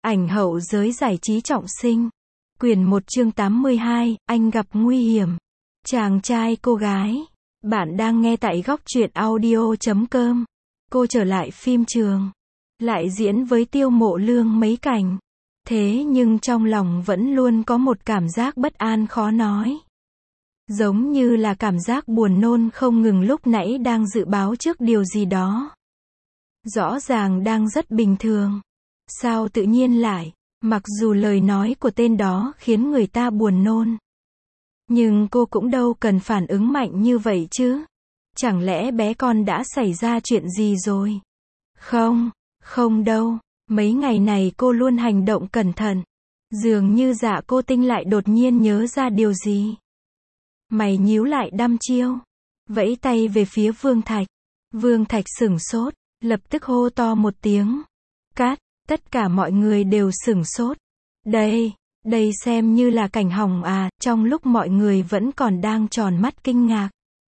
Ảnh hậu giới giải trí trọng sinh. Quyển 1 chương 82, anh gặp nguy hiểm. Chàng trai cô gái. Bạn đang nghe tại góc truyện audio.com. Cô trở lại phim trường. Lại diễn với Tiêu Mộ Lương mấy cảnh. Thế nhưng trong lòng vẫn luôn có một cảm giác bất an khó nói. Giống như là cảm giác buồn nôn không ngừng lúc nãy đang dự báo trước điều gì đó. Rõ ràng đang rất bình thường. Sao tự nhiên lại, mặc dù lời nói của tên đó khiến người ta buồn nôn. Nhưng cô cũng đâu cần phản ứng mạnh như vậy chứ. Chẳng lẽ bé con đã xảy ra chuyện gì rồi? Không đâu. Mấy ngày này cô luôn hành động cẩn thận. Dường như Dạ Cô Tinh lại đột nhiên nhớ ra điều gì. Mày nhíu lại đăm chiêu. Vẫy tay về phía Vương Thạch. Vương Thạch sửng sốt, lập tức hô to một tiếng. Cát, tất cả mọi người đều sửng sốt. Đây xem như là cảnh hỏng à, trong lúc mọi người vẫn còn đang tròn mắt kinh ngạc.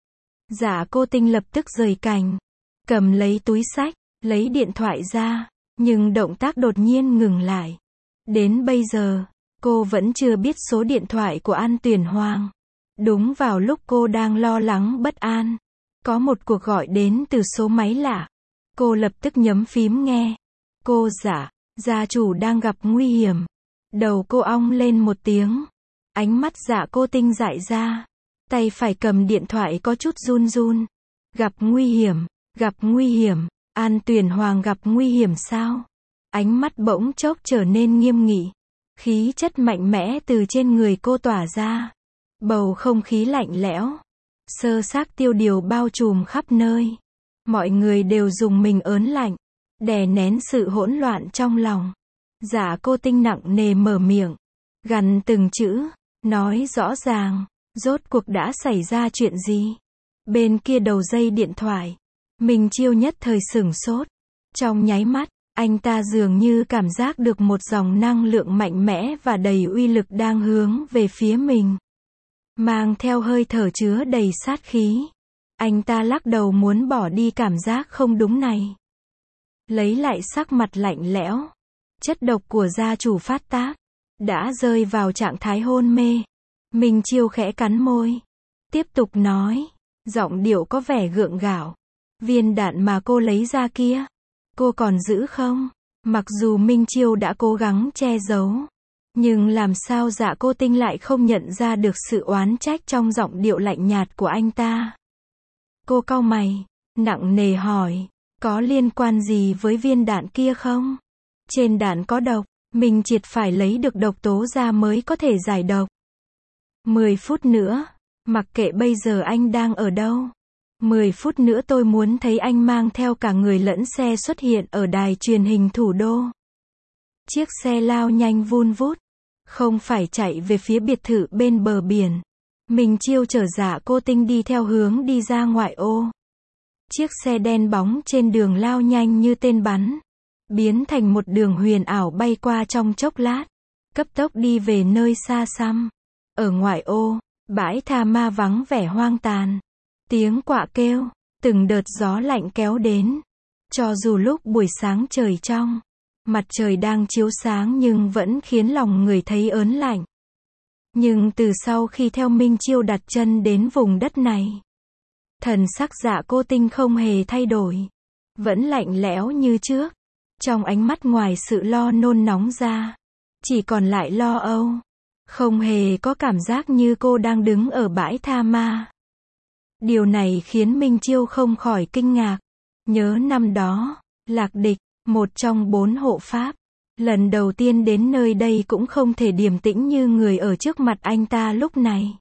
Dạ Cô Tinh lập tức rời cảnh. Cầm lấy túi xách, lấy điện thoại ra, nhưng động tác đột nhiên ngừng lại. Đến bây giờ, cô vẫn chưa biết số điện thoại của An Tuyển Hoàng. Đúng vào lúc cô đang lo lắng bất an, có một cuộc gọi đến từ số máy lạ. Cô lập tức nhấm phím nghe. Cô Dạ, gia chủ đang gặp nguy hiểm. Đầu cô ong lên một tiếng. Ánh mắt Dạ Cô Tinh dại ra. Tay phải cầm điện thoại có chút run run. Gặp nguy hiểm, An Tuyển Hoàng gặp nguy hiểm sao? Ánh mắt bỗng chốc trở nên nghiêm nghị. Khí chất mạnh mẽ từ trên người cô tỏa ra. Bầu không khí lạnh lẽo, sơ xác tiêu điều bao trùm khắp nơi. Mọi người đều dùng mình ớn lạnh, đè nén sự hỗn loạn trong lòng. Dạ Cô Tinh nặng nề mở miệng, gằn từng chữ, nói rõ ràng, rốt cuộc đã xảy ra chuyện gì. Bên kia đầu dây điện thoại, Minh Chiêu nhất thời sửng sốt. Trong nháy mắt, anh ta dường như cảm giác được một dòng năng lượng mạnh mẽ và đầy uy lực đang hướng về phía mình. Mang theo hơi thở chứa đầy sát khí. Anh ta lắc đầu muốn bỏ đi cảm giác không đúng này. Lấy lại sắc mặt lạnh lẽo. Chất độc của gia chủ phát tác. Đã rơi vào trạng thái hôn mê. Minh Chiêu khẽ cắn môi. Tiếp tục nói. Giọng điệu có vẻ gượng gạo. Viên đạn mà cô lấy ra kia, cô còn giữ không? Mặc dù Minh Chiêu đã cố gắng che giấu. Nhưng làm sao Dạ Cô Tinh lại không nhận ra được sự oán trách trong giọng điệu lạnh nhạt của anh ta. Cô cau mày, nặng nề hỏi, có liên quan gì với viên đạn kia không? Trên đạn có độc, mình triệt phải lấy được độc tố ra mới có thể giải độc. 10 phút nữa, mặc kệ bây giờ anh đang ở đâu. 10 phút nữa tôi muốn thấy anh mang theo cả người lẫn xe xuất hiện ở đài truyền hình thủ đô. Chiếc xe lao nhanh vun vút. Không phải chạy về phía biệt thự bên bờ biển. Minh Chiêu chở Dạ Cô Tinh đi theo hướng đi ra ngoại ô. Chiếc xe đen bóng trên đường lao nhanh như tên bắn. Biến thành một đường huyền ảo bay qua trong chốc lát. Cấp tốc đi về nơi xa xăm. Ở ngoại ô, bãi tha ma vắng vẻ hoang tàn. Tiếng quạ kêu, từng đợt gió lạnh kéo đến. Cho dù lúc buổi sáng trời trong, mặt trời đang chiếu sáng nhưng vẫn khiến lòng người thấy ớn lạnh. Nhưng từ sau khi theo Minh Chiêu đặt chân đến vùng đất này, thần sắc Dạ Cô Tinh không hề thay đổi. Vẫn lạnh lẽo như trước. Trong ánh mắt ngoài sự lo nôn nóng ra, chỉ còn lại lo âu. Không hề có cảm giác như cô đang đứng ở bãi tha ma. Điều này khiến Minh Chiêu không khỏi kinh ngạc. Nhớ năm đó, Lạc Địch, một trong 4 hộ pháp, lần đầu tiên đến nơi đây cũng không thể điềm tĩnh như người ở trước mặt anh ta lúc này.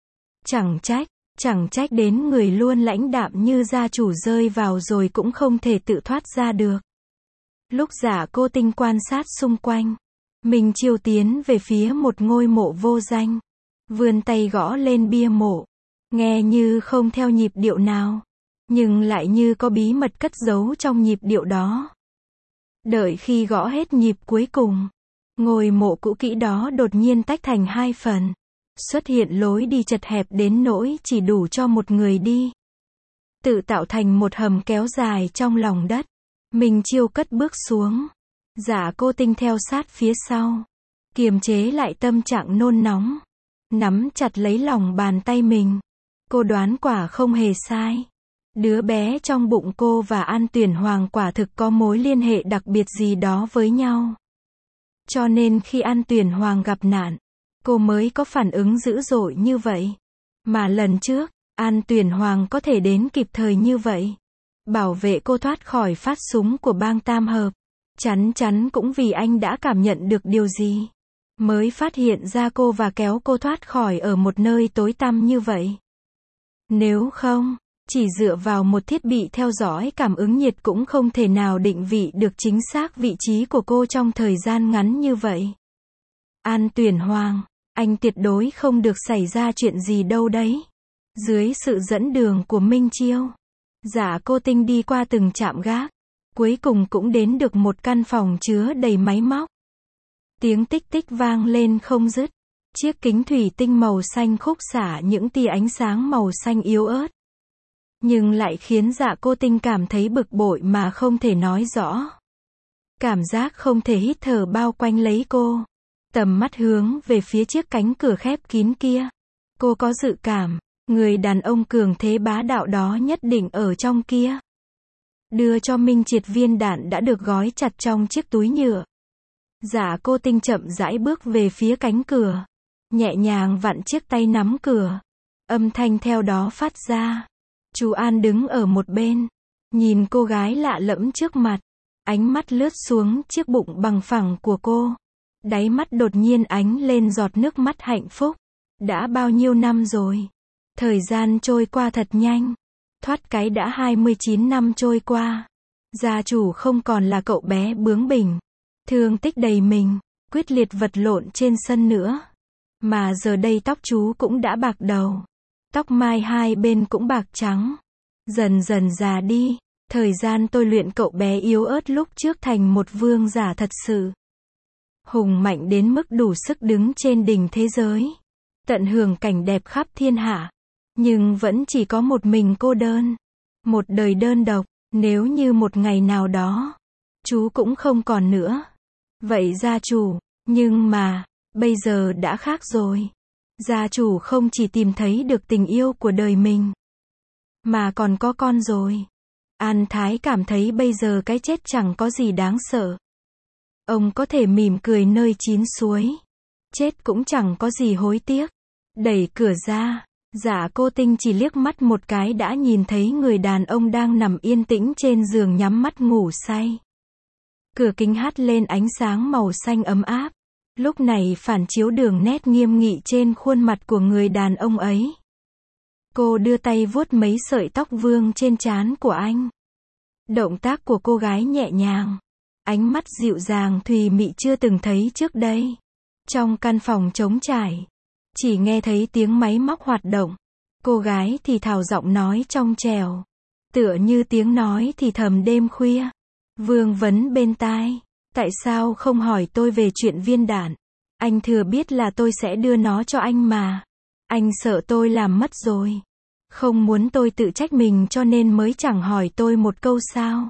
Chẳng trách đến người luôn lãnh đạm như gia chủ rơi vào rồi cũng không thể tự thoát ra được. Lúc Dạ Cô Tinh quan sát xung quanh, Minh Chiêu tiến về phía một ngôi mộ vô danh, vươn tay gõ lên bia mộ, nghe như không theo nhịp điệu nào, nhưng lại như có bí mật cất giấu trong nhịp điệu đó. Đợi khi gõ hết nhịp cuối cùng, ngôi mộ cũ kỹ đó đột nhiên tách thành 2 phần, xuất hiện lối đi chật hẹp đến nỗi chỉ đủ cho một người đi. Tự tạo thành một hầm kéo dài trong lòng đất. Minh Chiêu cất bước xuống, Dạ cô Tinh theo sát phía sau, kiềm chế lại tâm trạng nôn nóng, nắm chặt lấy lòng bàn tay mình. Cô đoán quả không hề sai. Đứa bé trong bụng cô và An Tuyển Hoàng quả thực có mối liên hệ đặc biệt gì đó với nhau. Cho nên khi An Tuyển Hoàng gặp nạn, cô mới có phản ứng dữ dội như vậy. Mà lần trước, An Tuyển Hoàng có thể đến kịp thời như vậy, bảo vệ cô thoát khỏi phát súng của bang Tam Hợp. Chắn chắn cũng vì anh đã cảm nhận được điều gì, mới phát hiện ra cô và kéo cô thoát khỏi ở một nơi tối tăm như vậy. Nếu không, chỉ dựa vào một thiết bị theo dõi cảm ứng nhiệt cũng không thể nào định vị được chính xác vị trí của cô trong thời gian ngắn như vậy. An Tuyển Hoàng, anh tuyệt đối không được xảy ra chuyện gì đâu đấy. Dưới sự dẫn đường của Minh Chiêu, Dạ cô Tinh đi qua từng trạm gác, cuối cùng cũng đến được một căn phòng chứa đầy máy móc. Tiếng tích tích vang lên không dứt. Chiếc kính thủy tinh màu xanh khúc xả những tia ánh sáng màu xanh yếu ớt, nhưng lại khiến Dạ cô Tinh cảm thấy bực bội mà không thể nói rõ. Cảm giác không thể hít thở bao quanh lấy cô. Tầm mắt hướng về phía chiếc cánh cửa khép kín kia. Cô có dự cảm, người đàn ông cường thế bá đạo đó nhất định ở trong kia. Đưa cho Minh Triệt viên đạn đã được gói chặt trong chiếc túi nhựa. Dạ cô Tinh chậm rãi bước về phía cánh cửa, nhẹ nhàng vặn chiếc tay nắm cửa. Âm thanh theo đó phát ra. Chú An đứng ở một bên, nhìn cô gái lạ lẫm trước mặt, ánh mắt lướt xuống chiếc bụng bằng phẳng của cô. Đáy mắt đột nhiên ánh lên giọt nước mắt hạnh phúc. Đã bao nhiêu năm rồi? Thời gian trôi qua thật nhanh. Thoát cái đã 29 năm trôi qua. Gia chủ không còn là cậu bé bướng bỉnh, thương tích đầy mình, quyết liệt vật lộn trên sân nữa. Mà giờ đây tóc chú cũng đã bạc đầu. Tóc mai hai bên cũng bạc trắng. Dần dần già đi. Thời gian tôi luyện cậu bé yếu ớt lúc trước thành một vương giả thật sự. Hùng mạnh đến mức đủ sức đứng trên đỉnh thế giới. Tận hưởng cảnh đẹp khắp thiên hạ. Nhưng vẫn chỉ có một mình cô đơn. Một đời đơn độc. Nếu như một ngày nào đó, chú cũng không còn nữa. Vậy gia chủ, nhưng mà, bây giờ đã khác rồi. Gia chủ không chỉ tìm thấy được tình yêu của đời mình, mà còn có con rồi. An Thái cảm thấy bây giờ cái chết chẳng có gì đáng sợ. Ông có thể mỉm cười nơi chín suối. Chết cũng chẳng có gì hối tiếc. Đẩy cửa ra, Dạ cô Tinh chỉ liếc mắt một cái đã nhìn thấy người đàn ông đang nằm yên tĩnh trên giường nhắm mắt ngủ say. Cửa kính hắt lên ánh sáng màu xanh ấm áp. Lúc này phản chiếu đường nét nghiêm nghị trên khuôn mặt của người đàn ông ấy. Cô đưa tay vuốt mấy sợi tóc vương trên trán của anh. Động tác của cô gái nhẹ nhàng. Ánh mắt dịu dàng thùy mị chưa từng thấy trước đây. Trong căn phòng trống trải, chỉ nghe thấy tiếng máy móc hoạt động. Cô gái thì thào giọng nói trong trẻo, tựa như tiếng nói thì thầm đêm khuya. Vương vấn bên tai, tại sao không hỏi tôi về chuyện viên đạn? Anh thừa biết là tôi sẽ đưa nó cho anh mà. Anh sợ tôi làm mất rồi. Không muốn tôi tự trách mình cho nên mới chẳng hỏi tôi một câu sao?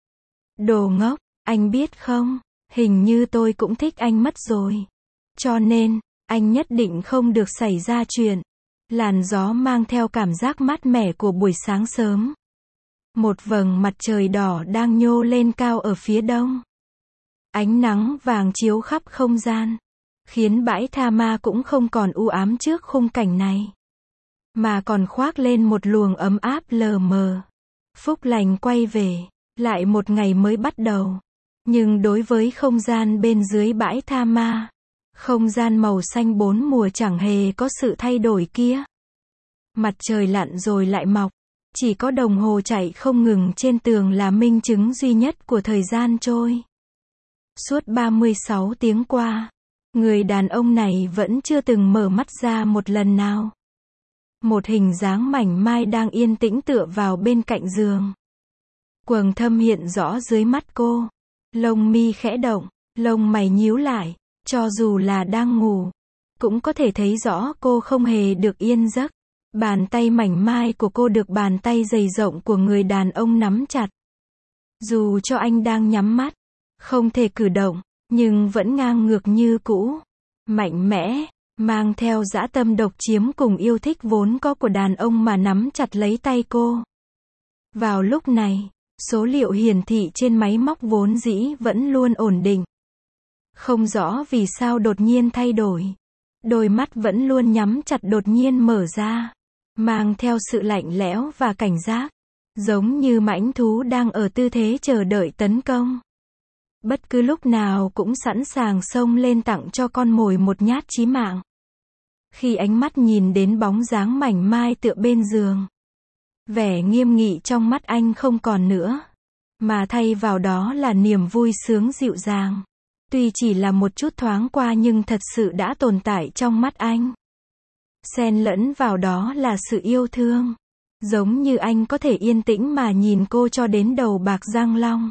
Đồ ngốc, anh biết không? Hình như tôi cũng thích anh mất rồi. Cho nên, anh nhất định không được xảy ra chuyện. Làn gió mang theo cảm giác mát mẻ của buổi sáng sớm. Một vầng mặt trời đỏ đang nhô lên cao ở phía đông. Ánh nắng vàng chiếu khắp không gian, khiến bãi tha ma cũng không còn u ám trước khung cảnh này, mà còn khoác lên một luồng ấm áp lờ mờ. Phúc lành quay về, lại một ngày mới bắt đầu. Nhưng đối với không gian bên dưới bãi tha ma, không gian màu xanh bốn mùa chẳng hề có sự thay đổi kia. Mặt trời lặn rồi lại mọc, chỉ có đồng hồ chạy không ngừng trên tường là minh chứng duy nhất của thời gian trôi. Suốt 36 tiếng qua, người đàn ông này vẫn chưa từng mở mắt ra một lần nào. Một hình dáng mảnh mai đang yên tĩnh tựa vào bên cạnh giường. Quầng thâm hiện rõ dưới mắt cô. Lông mi khẽ động, lông mày nhíu lại, cho dù là đang ngủ, cũng có thể thấy rõ cô không hề được yên giấc. Bàn tay mảnh mai của cô được bàn tay dày rộng của người đàn ông nắm chặt. Dù cho anh đang nhắm mắt, không thể cử động, nhưng vẫn ngang ngược như cũ. Mạnh mẽ, mang theo dã tâm độc chiếm cùng yêu thích vốn có của đàn ông mà nắm chặt lấy tay cô. Vào lúc này, số liệu hiển thị trên máy móc vốn dĩ vẫn luôn ổn định. Không rõ vì sao đột nhiên thay đổi. Đôi mắt vẫn luôn nhắm chặt đột nhiên mở ra, mang theo sự lạnh lẽo và cảnh giác, giống như mãnh thú đang ở tư thế chờ đợi tấn công. Bất cứ lúc nào cũng sẵn sàng xông lên tặng cho con mồi một nhát chí mạng. Khi ánh mắt nhìn đến bóng dáng mảnh mai tựa bên giường, vẻ nghiêm nghị trong mắt anh không còn nữa, mà thay vào đó là niềm vui sướng dịu dàng. Tuy chỉ là một chút thoáng qua nhưng thật sự đã tồn tại trong mắt anh. Xen lẫn vào đó là sự yêu thương. Giống như anh có thể yên tĩnh mà nhìn cô cho đến đầu bạc răng long.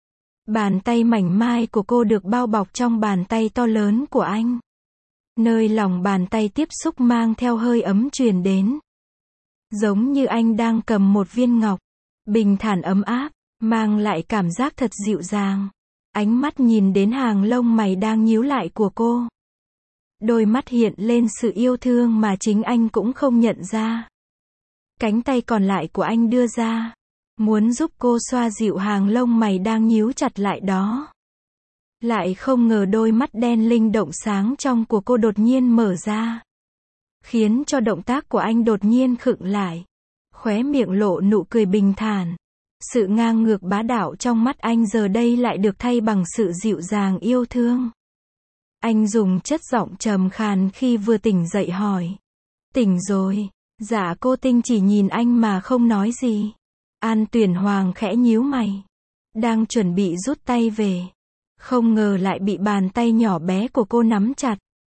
Bàn tay mảnh mai của cô được bao bọc trong bàn tay to lớn của anh. Nơi lòng bàn tay tiếp xúc mang theo hơi ấm truyền đến. Giống như anh đang cầm một viên ngọc, bình thản ấm áp, mang lại cảm giác thật dịu dàng. Ánh mắt nhìn đến hàng lông mày đang nhíu lại của cô. Đôi mắt hiện lên sự yêu thương mà chính anh cũng không nhận ra. Cánh tay còn lại của anh đưa ra, muốn giúp cô xoa dịu hàng lông mày đang nhíu chặt lại đó. Lại không ngờ đôi mắt đen linh động sáng trong của cô đột nhiên mở ra, khiến cho động tác của anh đột nhiên khựng lại. Khóe miệng lộ nụ cười bình thản. Sự ngang ngược bá đạo trong mắt anh giờ đây lại được thay bằng sự dịu dàng yêu thương. Anh dùng chất giọng trầm khàn khi vừa tỉnh dậy hỏi. Tỉnh rồi. Dạ cô Tinh chỉ nhìn anh mà không nói gì. An Tuyển Hoàng khẽ nhíu mày, đang chuẩn bị rút tay về. Không ngờ lại bị bàn tay nhỏ bé của cô nắm chặt,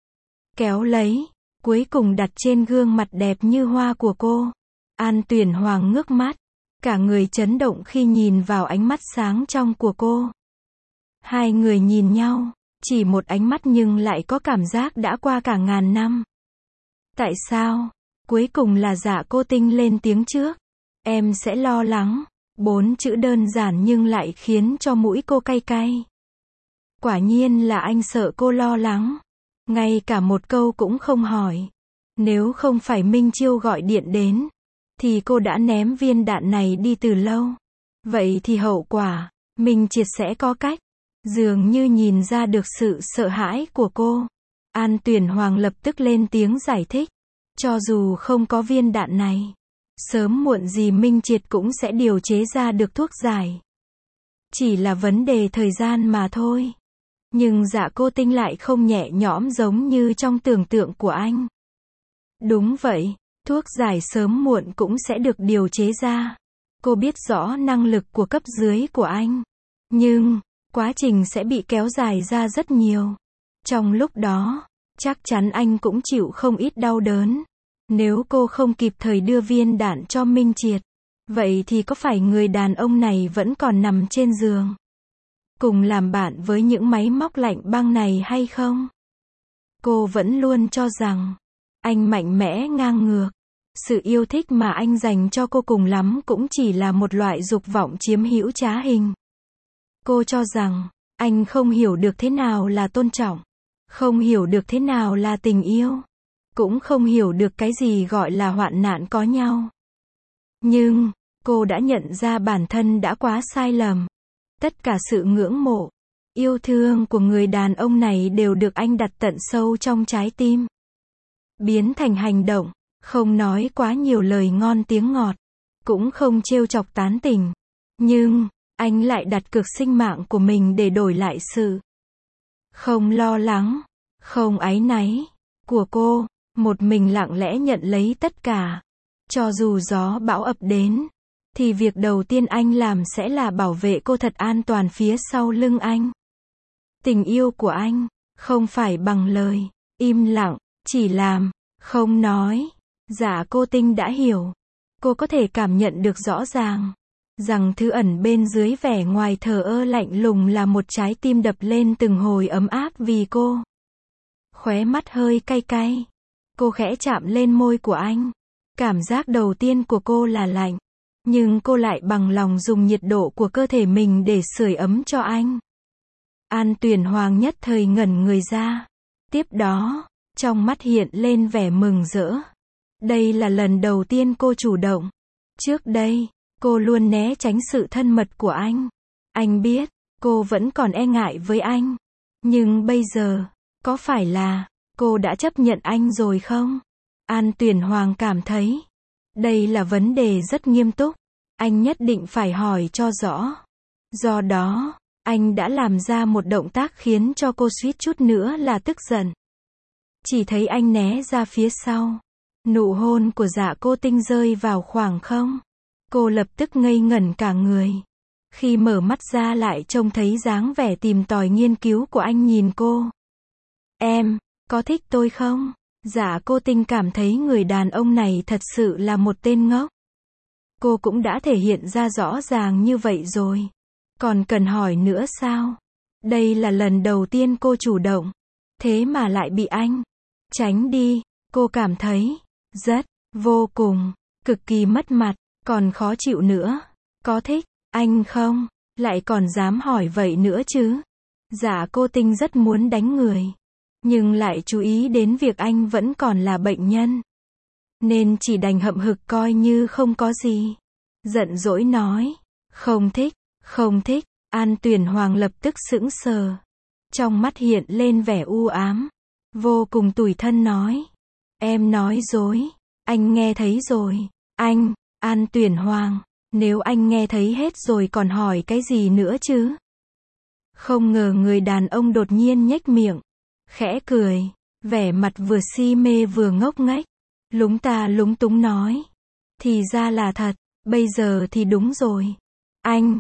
kéo lấy, cuối cùng đặt trên gương mặt đẹp như hoa của cô. An Tuyển Hoàng ngước mắt, cả người chấn động khi nhìn vào ánh mắt sáng trong của cô. Hai người nhìn nhau, chỉ một ánh mắt nhưng lại có cảm giác đã qua cả ngàn năm. Tại sao? Cuối cùng là Dạ cô Tinh lên tiếng trước. Em sẽ lo lắng. 4 chữ đơn giản nhưng lại khiến cho mũi cô cay cay. Quả nhiên là anh sợ cô lo lắng. Ngay cả một câu cũng không hỏi. Nếu không phải Minh Chiêu gọi điện đến, thì cô đã ném viên đạn này đi từ lâu. Vậy thì hậu quả, Minh Triệt sẽ có cách. Dường như nhìn ra được sự sợ hãi của cô. An Tuyển Hoàng lập tức lên tiếng giải thích. Cho dù không có viên đạn này, sớm muộn gì Minh Triệt cũng sẽ điều chế ra được thuốc giải. Chỉ là vấn đề thời gian mà thôi. Nhưng Dạ cô Tinh lại không nhẹ nhõm giống như trong tưởng tượng của anh. Đúng vậy, thuốc giải sớm muộn cũng sẽ được điều chế ra. Cô biết rõ năng lực của cấp dưới của anh. Nhưng, quá trình sẽ bị kéo dài ra rất nhiều. Trong lúc đó, chắc chắn anh cũng chịu không ít đau đớn. Nếu cô không kịp thời đưa viên đạn cho Minh Triệt, vậy thì có phải người đàn ông này vẫn còn nằm trên giường, cùng làm bạn với những máy móc lạnh băng này hay không? Cô vẫn luôn cho rằng, anh mạnh mẽ ngang ngược. Sự yêu thích mà anh dành cho cô cùng lắm cũng chỉ là một loại dục vọng chiếm hữu trá hình. Cô cho rằng, anh không hiểu được thế nào là tôn trọng, không hiểu được thế nào là tình yêu, cũng không hiểu được cái gì gọi là hoạn nạn có nhau. Nhưng, cô đã nhận ra bản thân đã quá sai lầm. Tất cả sự ngưỡng mộ, yêu thương của người đàn ông này đều được anh đặt tận sâu trong trái tim. Biến thành hành động, không nói quá nhiều lời ngon tiếng ngọt, cũng không trêu chọc tán tỉnh. Nhưng, anh lại đặt cược sinh mạng của mình để đổi lại sự không lo lắng, không áy náy của cô. Một mình lặng lẽ nhận lấy tất cả. Cho dù gió bão ập đến, thì việc đầu tiên anh làm sẽ là bảo vệ cô thật an toàn phía sau lưng anh. Tình yêu của anh, không phải bằng lời, im lặng, chỉ làm, không nói. Dạ cô Tinh đã hiểu. Cô có thể cảm nhận được rõ ràng, rằng thứ ẩn bên dưới vẻ ngoài thờ ơ lạnh lùng là một trái tim đập lên từng hồi ấm áp vì cô. Khóe mắt hơi cay cay. Cô khẽ chạm lên môi của anh. Cảm giác đầu tiên của cô là lạnh. Nhưng cô lại bằng lòng dùng nhiệt độ của cơ thể mình để sưởi ấm cho anh. An Tuyển Hoàng nhất thời ngẩn người ra. Tiếp đó, trong mắt hiện lên vẻ mừng rỡ. Đây là lần đầu tiên cô chủ động. Trước đây, cô luôn né tránh sự thân mật của anh. Anh biết, cô vẫn còn e ngại với anh. Nhưng bây giờ, có phải là cô đã chấp nhận anh rồi không? An Tuyển Hoàng cảm thấy đây là vấn đề rất nghiêm túc. Anh nhất định phải hỏi cho rõ. Do đó, anh đã làm ra một động tác khiến cho cô suýt chút nữa là tức giận. Chỉ thấy anh né ra phía sau. Nụ hôn của Dạ Cô Tinh rơi vào khoảng không. Cô lập tức ngây ngẩn cả người. Khi mở mắt ra lại trông thấy dáng vẻ tìm tòi nghiên cứu của anh nhìn cô. Em, có thích tôi không? Dạ Cô Tinh cảm thấy người đàn ông này thật sự là một tên ngốc. Cô cũng đã thể hiện ra rõ ràng như vậy rồi. Còn cần hỏi nữa sao? Đây là lần đầu tiên cô chủ động. Thế mà lại bị anh tránh đi. Cô cảm thấy rất, vô cùng, cực kỳ mất mặt, còn khó chịu nữa. Có thích anh không? Lại còn dám hỏi vậy nữa chứ? Dạ Cô Tinh rất muốn đánh người. Nhưng lại chú ý đến việc anh vẫn còn là bệnh nhân. Nên chỉ đành hậm hực coi như không có gì. Giận dỗi nói. Không thích, không thích. An Tuyển Hoàng lập tức sững sờ. Trong mắt hiện lên vẻ u ám. Vô cùng tủi thân nói. Em nói dối. Anh nghe thấy rồi. Anh, An Tuyển Hoàng. Nếu anh nghe thấy hết rồi còn hỏi cái gì nữa chứ? Không ngờ người đàn ông đột nhiên nhếch miệng. Khẽ cười. Vẻ mặt vừa si mê vừa ngốc nghếch. Lúng ta lúng túng nói. Thì ra là thật. Bây giờ thì đúng rồi. Anh,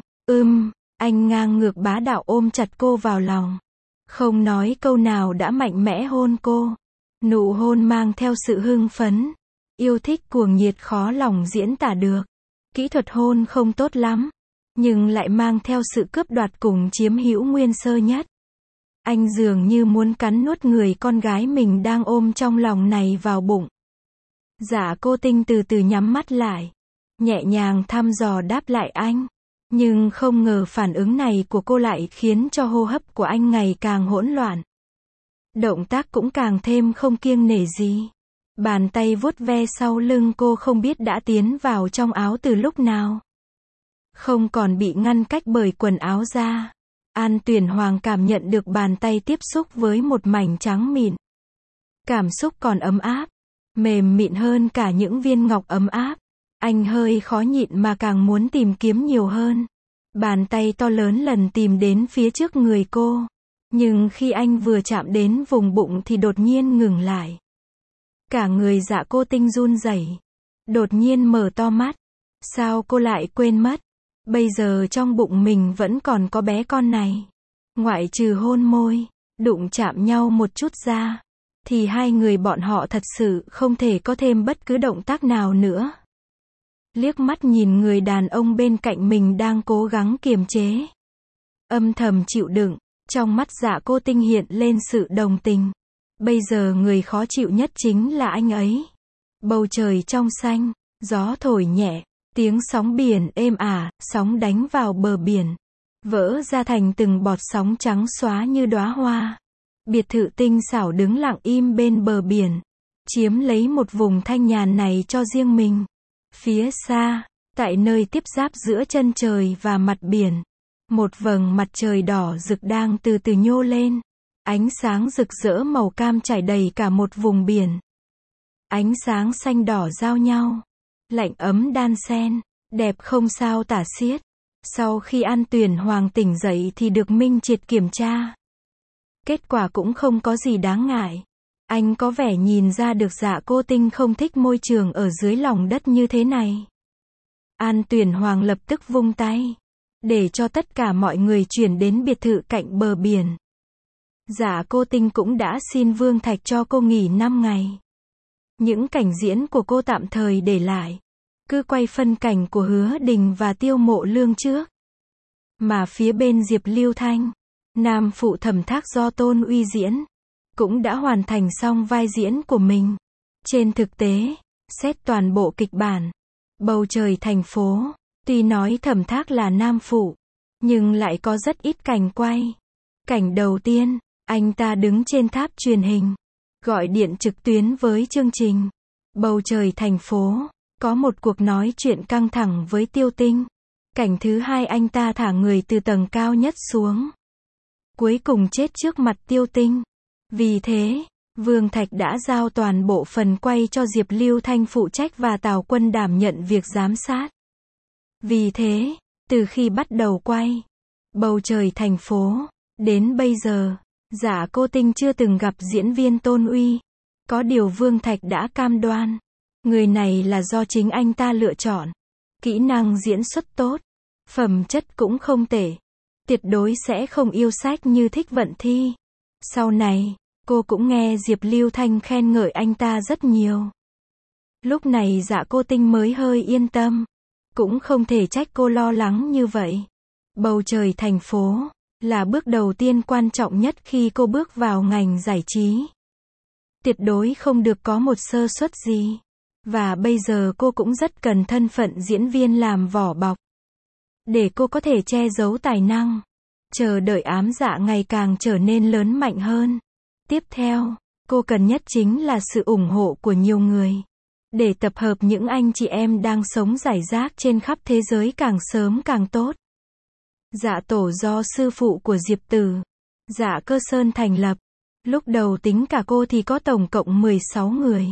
anh ngang ngược bá đạo ôm chặt cô vào lòng. Không nói câu nào đã mạnh mẽ hôn cô. Nụ hôn mang theo sự hưng phấn. Yêu thích cuồng nhiệt khó lòng diễn tả được. Kỹ thuật hôn không tốt lắm. Nhưng lại mang theo sự cướp đoạt cùng chiếm hữu nguyên sơ nhất. Anh dường như muốn cắn nuốt người con gái mình đang ôm trong lòng này vào bụng. Dạ Cô Tinh từ từ nhắm mắt lại. Nhẹ nhàng thăm dò đáp lại anh. Nhưng không ngờ phản ứng này của cô lại khiến cho hô hấp của anh ngày càng hỗn loạn. Động tác cũng càng thêm không kiêng nể gì. Bàn tay vuốt ve sau lưng cô không biết đã tiến vào trong áo từ lúc nào. Không còn bị ngăn cách bởi quần áo ra. An Tuyển Hoàng cảm nhận được bàn tay tiếp xúc với một mảnh trắng mịn. Cảm xúc còn ấm áp. Mềm mịn hơn cả những viên ngọc ấm áp. Anh hơi khó nhịn mà càng muốn tìm kiếm nhiều hơn. Bàn tay to lớn lần tìm đến phía trước người cô. Nhưng khi anh vừa chạm đến vùng bụng thì đột nhiên ngừng lại. Cả người Dạ Cô Tinh run rẩy. Đột nhiên mở to mắt. Sao cô lại quên mất? Bây giờ trong bụng mình vẫn còn có bé con này. Ngoại trừ hôn môi, đụng chạm nhau một chút ra. Thì hai người bọn họ thật sự không thể có thêm bất cứ động tác nào nữa. Liếc mắt nhìn người đàn ông bên cạnh mình đang cố gắng kiềm chế. Âm thầm chịu đựng, trong mắt Dạ Cô Tinh hiện lên sự đồng tình. Bây giờ người khó chịu nhất chính là anh ấy. Bầu trời trong xanh, gió thổi nhẹ, tiếng sóng biển êm ả, sóng đánh vào bờ biển. Vỡ ra thành từng bọt sóng trắng xóa như đóa hoa. Biệt thự tinh xảo đứng lặng im bên bờ biển. Chiếm lấy một vùng thanh nhàn này cho riêng mình. Phía xa, tại nơi tiếp giáp giữa chân trời và mặt biển, một vầng mặt trời đỏ rực đang từ từ nhô lên. Ánh sáng rực rỡ màu cam trải đầy cả một vùng biển. Ánh sáng xanh đỏ giao nhau. Lạnh ấm đan xen, đẹp không sao tả xiết. Sau khi An Tuyển Hoàng tỉnh dậy thì được minh triệt kiểm tra. Kết quả cũng không có gì đáng ngại. Anh có vẻ nhìn ra được Dạ Cô Tinh không thích môi trường ở dưới lòng đất như thế này. An Tuyển Hoàng lập tức vung tay. Để cho tất cả mọi người chuyển đến biệt thự cạnh bờ biển. Dạ Cô Tinh cũng đã xin Vương Thạch cho cô nghỉ 5 ngày. Những cảnh diễn của cô tạm thời để lại. Cứ quay phân cảnh của Hứa Đình và Tiêu Mộ Lương trước. Mà phía bên Diệp Lưu Thanh, nam phụ Thẩm Thác do Tôn Uy diễn, cũng đã hoàn thành xong vai diễn của mình. Trên thực tế, xét toàn bộ kịch bản, bầu trời thành phố, tuy nói Thẩm Thác là nam phụ, nhưng lại có rất ít cảnh quay. Cảnh đầu tiên, anh ta đứng trên tháp truyền hình, gọi điện trực tuyến với chương trình Bầu trời thành phố, có một cuộc nói chuyện căng thẳng với Tiêu Tinh. Cảnh thứ hai, anh ta thả người từ tầng cao nhất xuống, cuối cùng chết trước mặt Tiêu Tinh. Vì thế, Vương Thạch đã giao toàn bộ phần quay cho Diệp Lưu Thanh phụ trách và Tào Quân đảm nhận việc giám sát. Vì thế, từ khi bắt đầu quay Bầu trời thành phố, đến bây giờ, Dạ Cô Tinh chưa từng gặp diễn viên Tôn Uy. Có điều Vương Thạch đã cam đoan, người này là do chính anh ta lựa chọn. Kỹ năng diễn xuất tốt, phẩm chất cũng không tệ. Tuyệt đối sẽ không yêu sách như Thích Vận Thi. Sau này, cô cũng nghe Diệp Lưu Thanh khen ngợi anh ta rất nhiều. Lúc này Dạ Cô Tinh mới hơi yên tâm. Cũng không thể trách cô lo lắng như vậy. Bầu trời thành phố là bước đầu tiên quan trọng nhất khi cô bước vào ngành giải trí. Tuyệt đối không được có một sơ suất gì. Và bây giờ cô cũng rất cần thân phận diễn viên làm vỏ bọc, để cô có thể che giấu tài năng, chờ đợi Ám Dạ ngày càng trở nên lớn mạnh hơn. Tiếp theo, cô cần nhất chính là sự ủng hộ của nhiều người, để tập hợp những anh chị em đang sống rải rác trên khắp thế giới càng sớm càng tốt. Dạ tổ do sư phụ của Diệp Tử, Dạ Cơ Sơn thành lập. Lúc đầu tính cả cô thì có tổng cộng 16 người.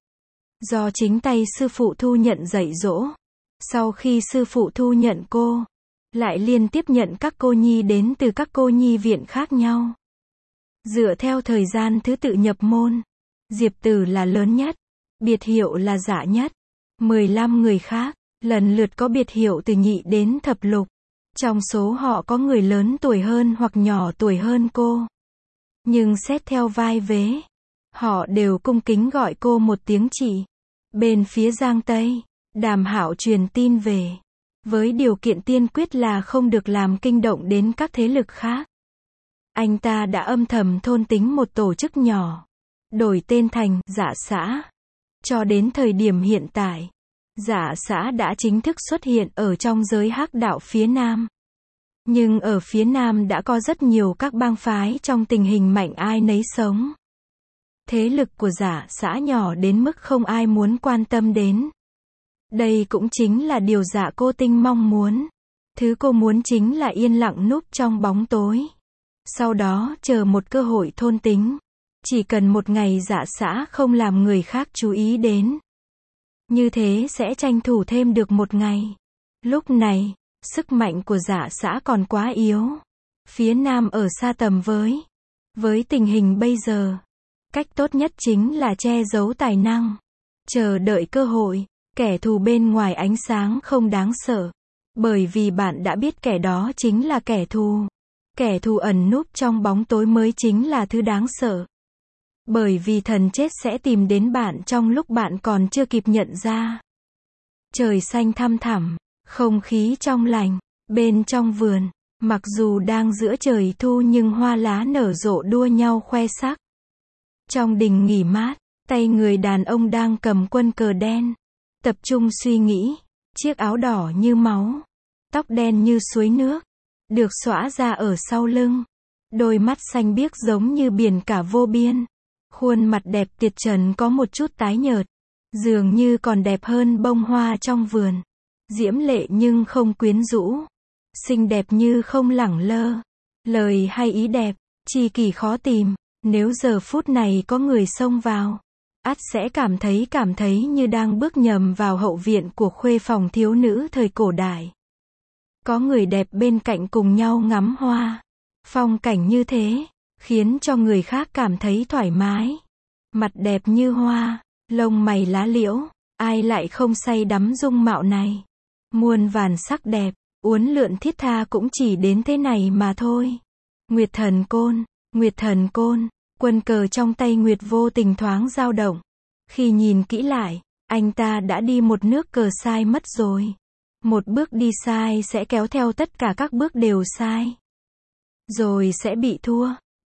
Do chính tay sư phụ thu nhận dạy dỗ. Sau khi sư phụ thu nhận cô, lại liên tiếp nhận các cô nhi đến từ các cô nhi viện khác nhau. Dựa theo thời gian thứ tự nhập môn, Diệp Tử là lớn nhất, biệt hiệu là Dạ nhất. 15 người khác, lần lượt có biệt hiệu từ nhị đến thập lục. Trong số họ có người lớn tuổi hơn hoặc nhỏ tuổi hơn cô. Nhưng xét theo vai vế, họ đều cung kính gọi cô một tiếng chị. Bên phía Giang Tây, Đàm Hạo truyền tin về, với điều kiện tiên quyết là không được làm kinh động đến các thế lực khác. Anh ta đã âm thầm thôn tính một tổ chức nhỏ, đổi tên thành Dạ xã. Cho đến thời điểm hiện tại, Dạ xã đã chính thức xuất hiện ở trong giới hắc đạo phía Nam. Nhưng ở phía Nam đã có rất nhiều các bang phái trong tình hình mạnh ai nấy sống. Thế lực của Dạ xã nhỏ đến mức không ai muốn quan tâm đến. Đây cũng chính là điều Dạ Cô Tinh mong muốn. Thứ cô muốn chính là yên lặng núp trong bóng tối. Sau đó chờ một cơ hội thôn tính. Chỉ cần một ngày Dạ xã không làm người khác chú ý đến. Như thế sẽ tranh thủ thêm được một ngày. Lúc này, sức mạnh của Dạ xã còn quá yếu. Phía Nam ở xa tầm với. Với tình hình bây giờ, cách tốt nhất chính là che giấu tài năng. Chờ đợi cơ hội. Kẻ thù bên ngoài ánh sáng không đáng sợ. Bởi vì bạn đã biết kẻ đó chính là kẻ thù. Kẻ thù ẩn núp trong bóng tối mới chính là thứ đáng sợ. Bởi vì thần chết sẽ tìm đến bạn trong lúc bạn còn chưa kịp nhận ra. Trời xanh thăm thẳm, không khí trong lành, bên trong vườn, mặc dù đang giữa trời thu nhưng hoa lá nở rộ đua nhau khoe sắc. Trong đình nghỉ mát, tay người đàn ông đang cầm quân cờ đen, tập trung suy nghĩ, chiếc áo đỏ như máu, tóc đen như suối nước, được xõa ra ở sau lưng, đôi mắt xanh biếc giống như biển cả vô biên. Khuôn mặt đẹp tuyệt trần có một chút tái nhợt, dường như còn đẹp hơn bông hoa trong vườn. Diễm lệ nhưng không quyến rũ, xinh đẹp như không lẳng lơ. Lời hay ý đẹp, chi kỷ khó tìm. Nếu giờ phút này có người xông vào, ắt sẽ cảm thấy như đang bước nhầm vào hậu viện của khuê phòng thiếu nữ thời cổ đại. Có người đẹp bên cạnh cùng nhau ngắm hoa. Phong cảnh như thế khiến cho người khác cảm thấy thoải mái. Mặt đẹp như hoa, lông mày lá liễu, ai lại không say đắm dung mạo này. Muôn vàn sắc đẹp, uốn lượn thiết tha cũng chỉ đến thế này mà thôi. Nguyệt thần côn, quân cờ trong tay Nguyệt vô tình thoáng dao động. Khi nhìn kỹ lại, anh ta đã đi một nước cờ sai mất rồi. Một bước đi sai sẽ kéo theo tất cả các bước đều sai. Rồi sẽ bị thua.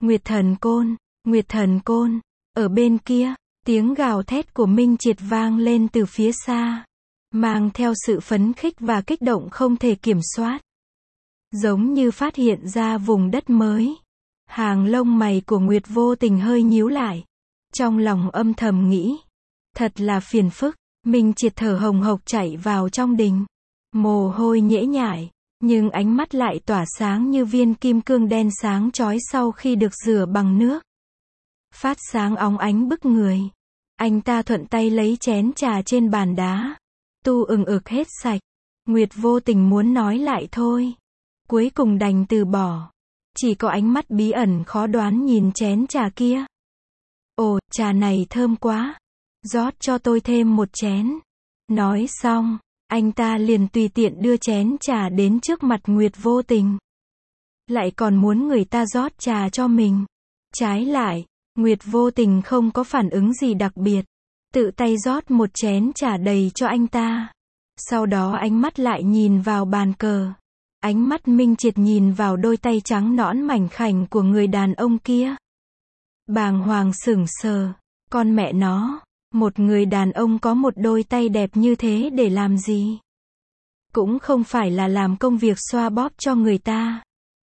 Nguyệt thần côn, ở bên kia, tiếng gào thét của Minh Triệt vang lên từ phía xa, mang theo sự phấn khích và kích động không thể kiểm soát. Giống như phát hiện ra vùng đất mới. Hàng lông mày của Nguyệt Vô Tình hơi nhíu lại. Trong lòng âm thầm nghĩ. Thật là phiền phức. Minh Triệt thở hồng hộc chạy vào trong đình. Mồ hôi nhễ nhại. Nhưng ánh mắt lại tỏa sáng như viên kim cương đen sáng chói sau khi được rửa bằng nước. Phát sáng óng ánh bức người. Anh ta thuận tay lấy chén trà trên bàn đá. Tu ừng ực hết sạch. Nguyệt Vô Tình muốn nói lại thôi. Cuối cùng đành từ bỏ. Chỉ có ánh mắt bí ẩn khó đoán nhìn chén trà kia. Ồ, trà này thơm quá. Rót cho tôi thêm một chén. Nói xong, anh ta liền tùy tiện đưa chén trà đến trước mặt Nguyệt Vô Tình. Lại còn muốn người ta rót trà cho mình. Trái lại, Nguyệt Vô Tình không có phản ứng gì đặc biệt. Tự tay rót một chén trà đầy cho anh ta. Sau đó ánh mắt lại nhìn vào bàn cờ. Ánh mắt Minh Triệt nhìn vào đôi tay trắng nõn mảnh khảnh của người đàn ông kia. Bàng hoàng sững sờ. Con mẹ nó, một người đàn ông có một đôi tay đẹp như thế để làm gì? Cũng không phải là làm công việc xoa bóp cho người ta.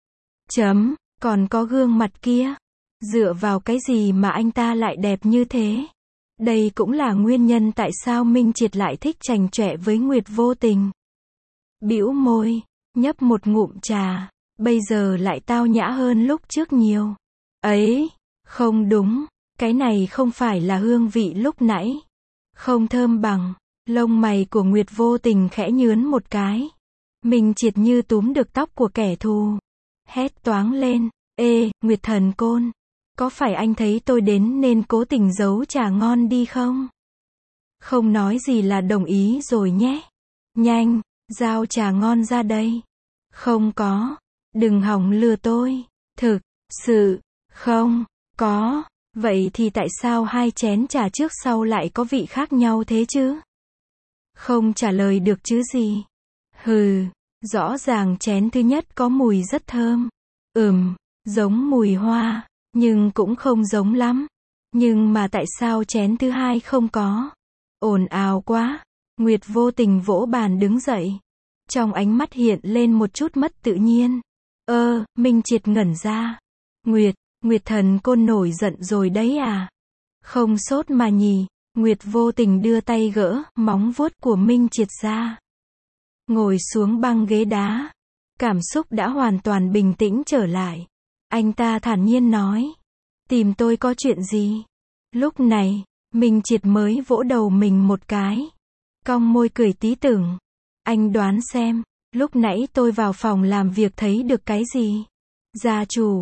Còn có gương mặt kia. Dựa vào cái gì mà anh ta lại đẹp như thế? Đây cũng là nguyên nhân tại sao Minh Triệt lại thích chành chọe với Nguyệt Vô Tình. Bĩu môi, nhấp một ngụm trà, bây giờ lại tao nhã hơn lúc trước nhiều. Ấy, không đúng, cái này không phải là hương vị lúc nãy. Không thơm bằng. Lông mày của Nguyệt Vô Tình khẽ nhướn một cái. Minh Triệt như túm được tóc của kẻ thù. Hét toáng lên, ê, Nguyệt Thần Côn. Có phải anh thấy tôi đến nên cố tình giấu trà ngon đi không? Không nói gì là đồng ý rồi nhé. Nhanh, giao trà ngon ra đây. Không có. Đừng hòng lừa tôi. Thực sự, không có. Vậy thì tại sao hai chén trà trước sau lại có vị khác nhau thế chứ? Không trả lời được chứ gì. Hừ, rõ ràng chén thứ nhất có mùi rất thơm. Giống mùi hoa. Nhưng cũng không giống lắm. Nhưng mà tại sao chén thứ hai không có? Ồn ào quá. Nguyệt Vô Tình vỗ bàn đứng dậy. Trong ánh mắt hiện lên một chút mất tự nhiên. Minh Triệt ngẩn ra. Nguyệt Thần Côn nổi giận rồi đấy à? Không sốt mà nhỉ. Nguyệt Vô Tình đưa tay gỡ móng vuốt của Minh Triệt ra. Ngồi xuống băng ghế đá. Cảm xúc đã hoàn toàn bình tĩnh trở lại. Anh ta thản nhiên nói. Tìm tôi có chuyện gì? Lúc này, Minh Triệt mới vỗ đầu mình một cái. Cong môi cười tí tưởng. Anh đoán xem, lúc nãy tôi vào phòng làm việc thấy được cái gì? Gia chủ,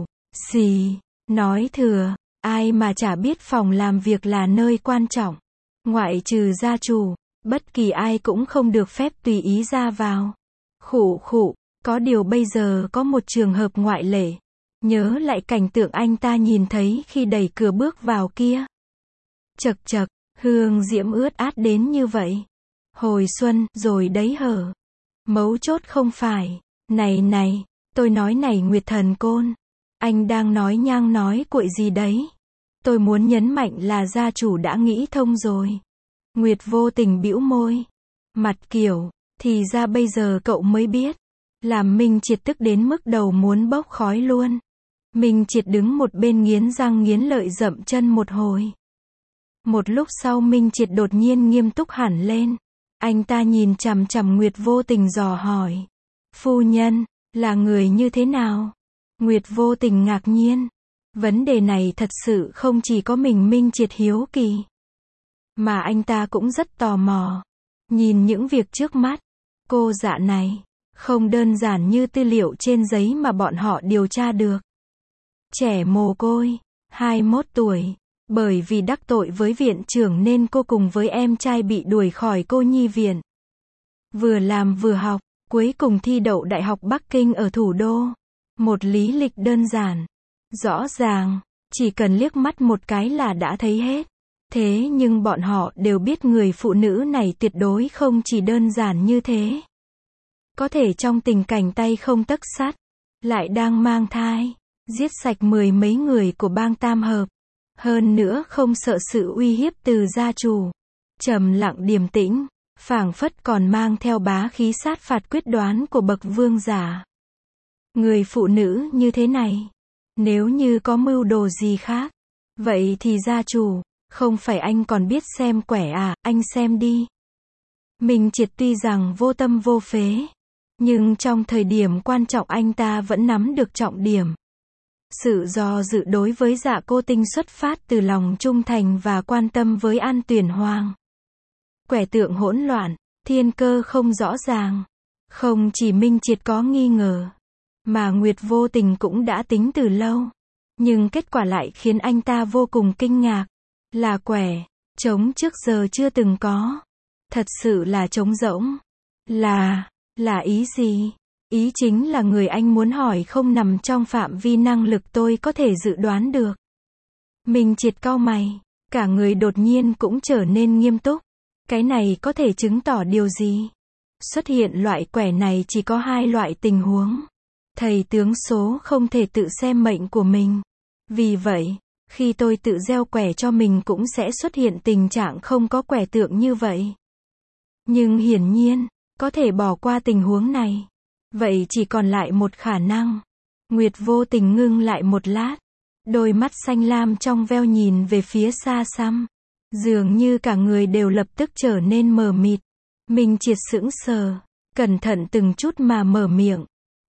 nói thừa, ai mà chả biết phòng làm việc là nơi quan trọng. Ngoại trừ gia chủ, bất kỳ ai cũng không được phép tùy ý ra vào. Khụ, có điều bây giờ có một trường hợp ngoại lệ. Nhớ lại cảnh tượng anh ta nhìn thấy khi đẩy cửa bước vào kia. Chậc chậc, hương diễm ướt át đến như vậy. Hồi xuân, rồi đấy hở. Mấu chốt không phải. Này, tôi nói này Nguyệt Thần Côn. Anh đang nói nhang nói cuội gì đấy? Tôi muốn nhấn mạnh là gia chủ đã nghĩ thông rồi. Nguyệt Vô Tình bĩu môi. Mặt kiểu, thì ra bây giờ cậu mới biết. Làm Minh Triệt tức đến mức đầu muốn bốc khói luôn. Minh Triệt đứng một bên nghiến răng nghiến lợi dậm chân một hồi. Một lúc sau Minh Triệt đột nhiên nghiêm túc hẳn lên. Anh ta nhìn chằm chằm Nguyệt Vô Tình dò hỏi. Phu nhân, là người như thế nào? Nguyệt Vô Tình ngạc nhiên. Vấn đề này thật sự không chỉ có mình Minh Triệt hiếu kỳ. Mà anh ta cũng rất tò mò. Nhìn những việc trước mắt. Cô dạ này, không đơn giản như tư liệu trên giấy mà bọn họ điều tra được. Trẻ mồ côi, 21 tuổi. Bởi vì đắc tội với viện trưởng nên cô cùng với em trai bị đuổi khỏi cô nhi viện. Vừa làm vừa học, cuối cùng thi đậu Đại học Bắc Kinh ở thủ đô. Một lý lịch đơn giản. Rõ ràng, chỉ cần liếc mắt một cái là đã thấy hết. Thế nhưng bọn họ đều biết người phụ nữ này tuyệt đối không chỉ đơn giản như thế. Có thể trong tình cảnh tay không tấc sắt, lại đang mang thai, giết sạch mười mấy người của bang Tam Hợp. Hơn nữa không sợ sự uy hiếp từ gia chủ. Trầm lặng điềm tĩnh, phảng phất còn mang theo bá khí sát phạt quyết đoán của bậc vương giả. Người phụ nữ như thế này, Nếu như có mưu đồ gì khác, vậy thì gia chủ, không phải anh còn biết xem quẻ à, anh xem đi. Minh Triệt tuy rằng vô tâm vô phế, nhưng trong thời điểm quan trọng anh ta vẫn nắm được trọng điểm. Sự do dự đối với Dạ Cô Tinh xuất phát từ lòng trung thành và quan tâm với An Tuyển Hoàng. Quẻ tượng hỗn loạn, thiên cơ không rõ ràng. Không chỉ Minh Triệt có nghi ngờ, mà Nguyệt Vô Tình cũng đã tính từ lâu. Nhưng kết quả lại khiến anh ta vô cùng kinh ngạc. Là quẻ trống trước giờ chưa từng có. Thật sự là trống rỗng. Là ý gì? Ý chính là người anh muốn hỏi không nằm trong phạm vi năng lực tôi có thể dự đoán được. Minh Triệt cau mày, cả người đột nhiên cũng trở nên nghiêm túc. Cái này có thể chứng tỏ điều gì? Xuất hiện loại quẻ này chỉ có hai loại tình huống. Thầy tướng số không thể tự xem mệnh của mình. Vì vậy, khi tôi tự gieo quẻ cho mình cũng sẽ xuất hiện tình trạng không có quẻ tượng như vậy. Nhưng hiển nhiên, có thể bỏ qua tình huống này. Vậy chỉ còn lại một khả năng. Nguyệt Vô Tình ngưng lại một lát. Đôi mắt xanh lam trong veo nhìn về phía xa xăm. Dường như cả người đều lập tức trở nên mờ mịt. Minh Triệt sững sờ, cẩn thận từng chút mà mở miệng.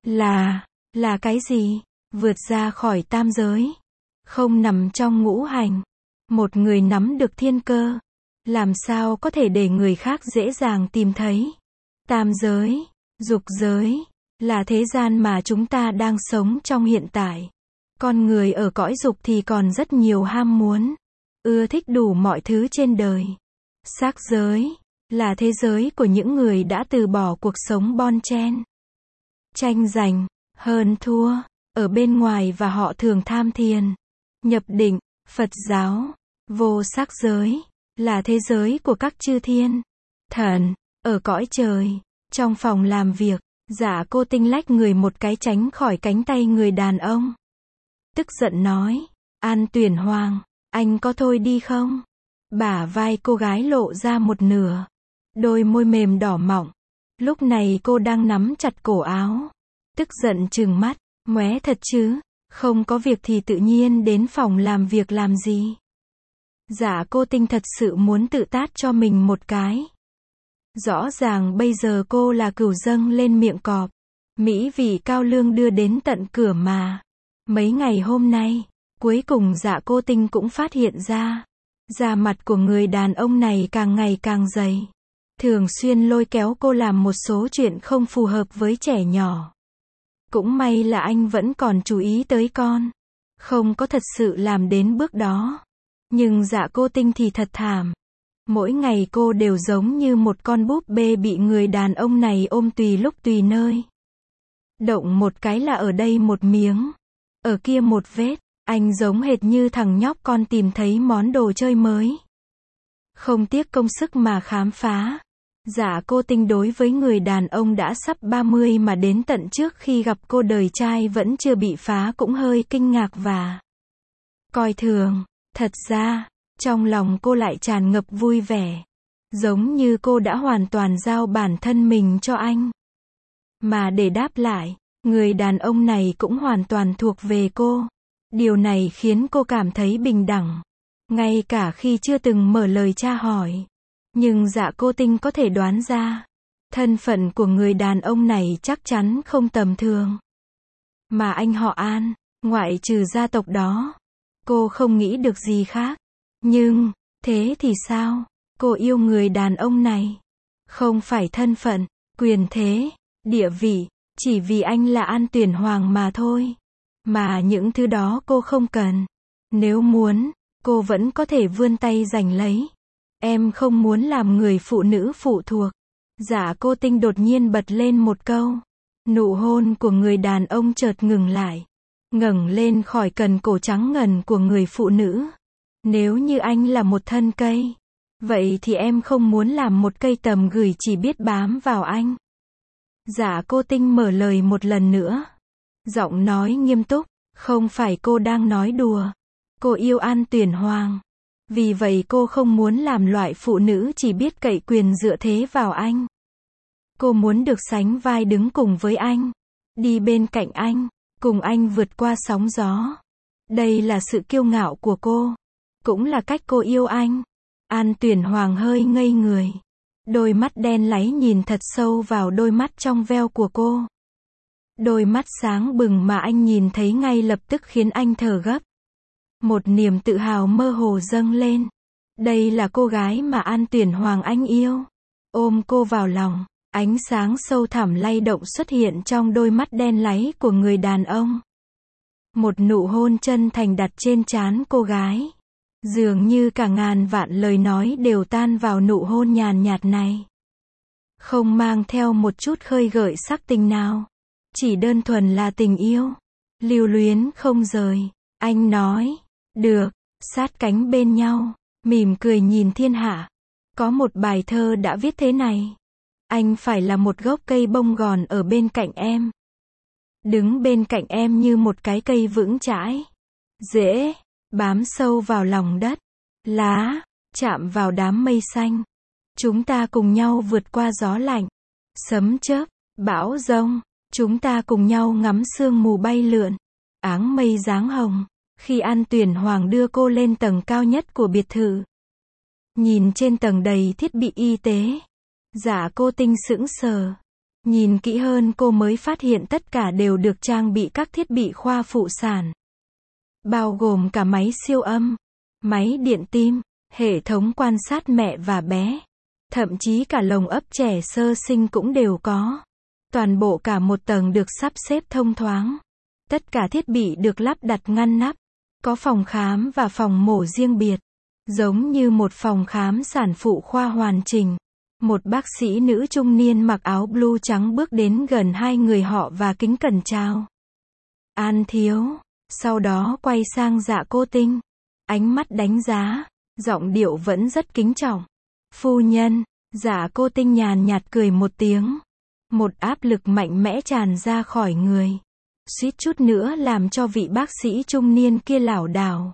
Là cái gì? Vượt ra khỏi tam giới. Không nằm trong ngũ hành. Một người nắm được thiên cơ. Làm sao có thể để người khác dễ dàng tìm thấy? Tam giới, dục giới, là thế gian mà chúng ta đang sống trong hiện tại. Con người ở cõi dục thì còn rất nhiều ham muốn. Ưa thích đủ mọi thứ trên đời. Sắc giới, là thế giới của những người đã từ bỏ cuộc sống bon chen. Tranh giành, hơn thua, ở bên ngoài và họ thường tham thiền. Nhập định, Phật giáo, vô sắc giới, là thế giới của các chư thiên. Thần, ở cõi trời, trong phòng làm việc, Dạ Cô Tinh lách người một cái tránh khỏi cánh tay người đàn ông. Tức giận nói, An Tuyển Hoàng, anh có thôi đi không? Bả vai cô gái lộ ra một nửa. Đôi môi mềm đỏ mọng. Lúc này cô đang nắm chặt cổ áo. Tức giận trừng mắt, ngoé thật chứ, không có việc thì tự nhiên đến phòng làm việc làm gì? Dạ Cô Tinh thật sự muốn tự tát cho mình một cái. Rõ ràng bây giờ cô là cừu dâng lên miệng cọp. Mỹ vị cao lương đưa đến tận cửa mà. Mấy ngày hôm nay, cuối cùng Dạ Cô Tinh cũng phát hiện ra. Da mặt của người đàn ông này càng ngày càng dày. Thường xuyên lôi kéo cô làm một số chuyện không phù hợp với trẻ nhỏ. Cũng may là anh vẫn còn chú ý tới con. Không có thật sự làm đến bước đó. Nhưng Dạ Cô Tinh thì thật thảm. Mỗi ngày cô đều giống như một con búp bê bị người đàn ông này ôm tùy lúc tùy nơi. Động một cái là ở đây một miếng. Ở kia một vết. Anh giống hệt như thằng nhóc con tìm thấy món đồ chơi mới. Không tiếc công sức mà khám phá. Dạ Cô Tinh đối với người đàn ông đã sắp 30 mà đến tận trước khi gặp cô đời trai vẫn chưa bị phá cũng hơi kinh ngạc và coi thường. Thật ra, trong lòng cô lại tràn ngập vui vẻ. Giống như cô đã hoàn toàn giao bản thân mình cho anh. Mà để đáp lại, người đàn ông này cũng hoàn toàn thuộc về cô. Điều này khiến cô cảm thấy bình đẳng. Ngay cả khi chưa từng mở lời tra hỏi. Nhưng Dạ Cô Tinh có thể đoán ra. Thân phận của người đàn ông này chắc chắn không tầm thường. Mà anh họ An, ngoại trừ gia tộc đó. Cô không nghĩ được gì khác. Nhưng, thế thì sao? Cô yêu người đàn ông này. Không phải thân phận, quyền thế, địa vị, chỉ vì anh là An Tuyển Hoàng mà thôi. Mà những thứ đó cô không cần. Nếu muốn, cô vẫn có thể vươn tay giành lấy. Em không muốn làm người phụ nữ phụ thuộc. Dạ Cô Tinh đột nhiên bật lên một câu. Nụ hôn của người đàn ông chợt ngừng lại. Ngẩng lên khỏi cần cổ trắng ngần của người phụ nữ. Nếu như anh là một thân cây, vậy thì em không muốn làm một cây tầm gửi chỉ biết bám vào anh. Dạ Cô Tinh mở lời một lần nữa. Giọng nói nghiêm túc, không phải cô đang nói đùa. Cô yêu An Tuyển Hoàng. Vì vậy cô không muốn làm loại phụ nữ chỉ biết cậy quyền dựa thế vào anh. Cô muốn được sánh vai đứng cùng với anh. Đi bên cạnh anh. cùng anh vượt qua sóng gió. Đây là sự kiêu ngạo của cô, cũng là cách cô yêu anh. An Tuyển Hoàng hơi ngây người. Đôi mắt đen láy nhìn thật sâu vào đôi mắt trong veo của cô. Đôi mắt sáng bừng mà anh nhìn thấy ngay lập tức khiến anh thở gấp. Một niềm tự hào mơ hồ dâng lên. Đây là cô gái mà An Tuyển Hoàng anh yêu. Ôm cô vào lòng, ánh sáng sâu thẳm lay động xuất hiện trong đôi mắt đen láy của người đàn ông. Một nụ hôn chân thành đặt trên trán cô gái. Dường như cả ngàn vạn lời nói đều tan vào nụ hôn nhàn nhạt này. Không mang theo một chút khơi gợi sắc tình nào. Chỉ đơn thuần là tình yêu. Lưu luyến không rời. Anh nói, được, sát cánh bên nhau, mỉm cười nhìn thiên hạ. Có một bài thơ đã viết thế này. Anh phải là một gốc cây bông gòn ở bên cạnh em. Đứng bên cạnh em như một cái cây vững chãi. Rễ bám sâu vào lòng đất. Lá chạm vào đám mây xanh. Chúng ta cùng nhau vượt qua gió lạnh, sấm chớp, bão giông. Chúng ta cùng nhau ngắm sương mù bay lượn, áng mây dáng hồng. Khi An Tuyển Hoàng đưa cô lên tầng cao nhất của biệt thự, nhìn trên tầng đầy thiết bị y tế, Dạ Cô Tinh sững sờ. Nhìn kỹ hơn cô mới phát hiện tất cả đều được trang bị các thiết bị khoa phụ sản, bao gồm cả máy siêu âm, máy điện tim, hệ thống quan sát mẹ và bé, thậm chí cả lồng ấp trẻ sơ sinh cũng đều có. Toàn bộ cả một tầng được sắp xếp thông thoáng. Tất cả thiết bị được lắp đặt ngăn nắp. Có phòng khám và phòng mổ riêng biệt. Giống như một phòng khám sản phụ khoa hoàn chỉnh. Một bác sĩ nữ trung niên mặc áo blue trắng bước đến gần hai người họ và kính cẩn chào. An thiếu. Sau đó quay sang Dạ Cô Tinh. Ánh mắt đánh giá. Giọng điệu vẫn rất kính trọng. Phu nhân. Dạ Cô Tinh nhàn nhạt cười một tiếng. Một áp lực mạnh mẽ tràn ra khỏi người. Suýt chút nữa làm cho vị bác sĩ trung niên kia lảo đảo.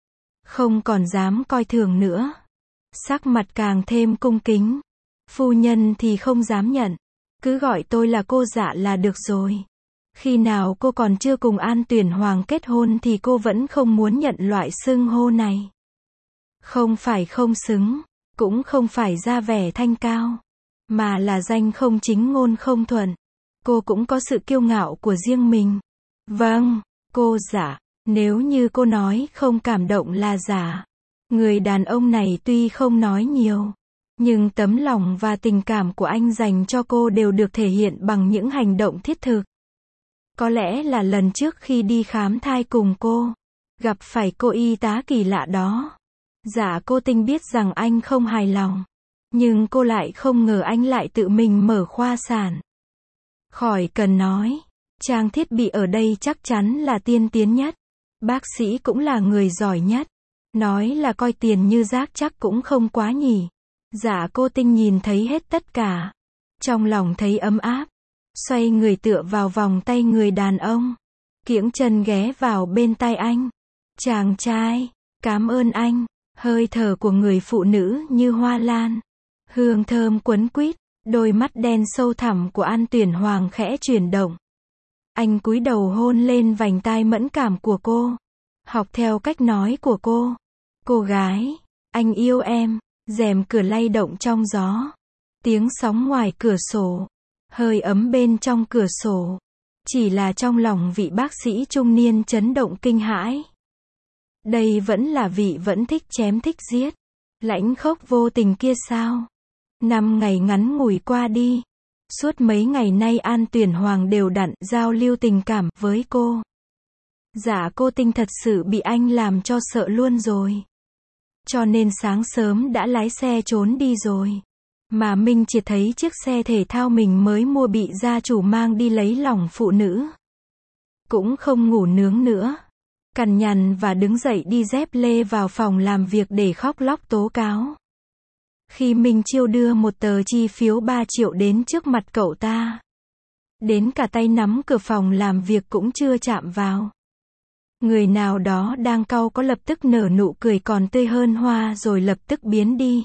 Không còn dám coi thường nữa. Sắc mặt càng thêm cung kính. Phu nhân thì không dám nhận. Cứ gọi tôi là cô Dạ là được rồi. Khi nào cô còn chưa cùng An Tuyển Hoàng kết hôn thì cô vẫn không muốn nhận loại xưng hô này. Không phải không xứng, cũng không phải ra vẻ thanh cao, mà là danh không chính ngôn không thuận. Cô cũng có sự kiêu ngạo của riêng mình. Vâng, cô Dạ, nếu như cô nói không cảm động là giả. Người đàn ông này tuy không nói nhiều, nhưng tấm lòng và tình cảm của anh dành cho cô đều được thể hiện bằng những hành động thiết thực. Có lẽ là lần trước khi đi khám thai cùng cô, gặp phải cô y tá kỳ lạ đó. Dạ Cô Tinh biết rằng anh không hài lòng. Nhưng cô lại không ngờ anh lại tự mình mở khoa sản. Khỏi cần nói, trang thiết bị ở đây chắc chắn là tiên tiến nhất. Bác sĩ cũng là người giỏi nhất. Nói là coi tiền như rác chắc cũng không quá nhỉ. Dạ Cô Tinh nhìn thấy hết tất cả. Trong lòng thấy ấm áp. Xoay người tựa vào vòng tay người đàn ông. Kiễng chân ghé vào bên tai anh. Chàng trai, cảm ơn anh. Hơi thở của người phụ nữ như hoa lan. Hương thơm quấn quýt, đôi mắt đen sâu thẳm của An Tuyển Hoàng khẽ chuyển động. Anh cúi đầu hôn lên vành tai mẫn cảm của cô. Học theo cách nói của cô. Cô gái, anh yêu em. Rèm cửa lay động trong gió. Tiếng sóng ngoài cửa sổ. Hơi ấm bên trong cửa sổ. Chỉ là trong lòng vị bác sĩ trung niên chấn động kinh hãi. Đây vẫn là vị vẫn thích chém thích giết, lãnh khốc vô tình kia sao? 5 ngày ngắn ngủi qua đi. Suốt mấy ngày nay An Tuyển Hoàng đều đặn giao lưu tình cảm với cô. Dạ Cô Tinh thật sự bị anh làm cho sợ luôn rồi. Cho nên sáng sớm đã lái xe trốn đi rồi. Mà Minh chỉ thấy chiếc xe thể thao mình mới mua bị gia chủ mang đi lấy lòng phụ nữ. Cũng không ngủ nướng nữa. Cằn nhằn và đứng dậy đi dép lê vào phòng làm việc để khóc lóc tố cáo. Khi Minh Chiêu đưa một tờ chi phiếu 3 triệu đến trước mặt cậu ta. Đến cả tay nắm cửa phòng làm việc cũng chưa chạm vào. Người nào đó đang cau có lập tức nở nụ cười còn tươi hơn hoa rồi lập tức biến đi.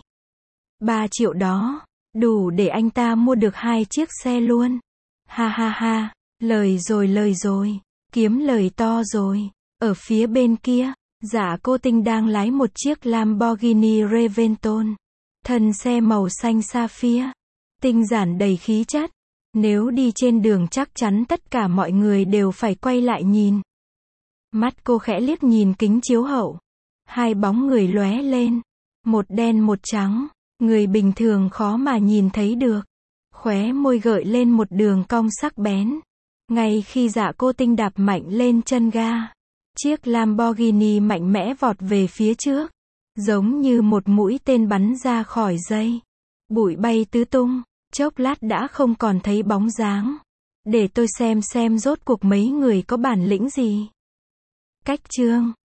3 triệu đó, đủ để anh ta mua được 2 chiếc xe luôn. Ha ha ha, lời rồi. Kiếm lời to rồi. Ở phía bên kia, Dạ Cô Tinh đang lái một chiếc Lamborghini Reventon. Thân xe màu xanh sapphire. Tinh giản đầy khí chất. Nếu đi trên đường chắc chắn tất cả mọi người đều phải quay lại nhìn. Mắt cô khẽ liếc nhìn kính chiếu hậu. Hai bóng người lóe lên. Một đen một trắng. Người bình thường khó mà nhìn thấy được. Khóe môi gợi lên một đường cong sắc bén. Ngay khi Dạ Cô Tinh đạp mạnh lên chân ga, chiếc Lamborghini mạnh mẽ vọt về phía trước. Giống như một mũi tên bắn ra khỏi dây. Bụi bay tứ tung. Chốc lát đã không còn thấy bóng dáng. Để tôi xem rốt cuộc mấy người có bản lĩnh gì. Cách chương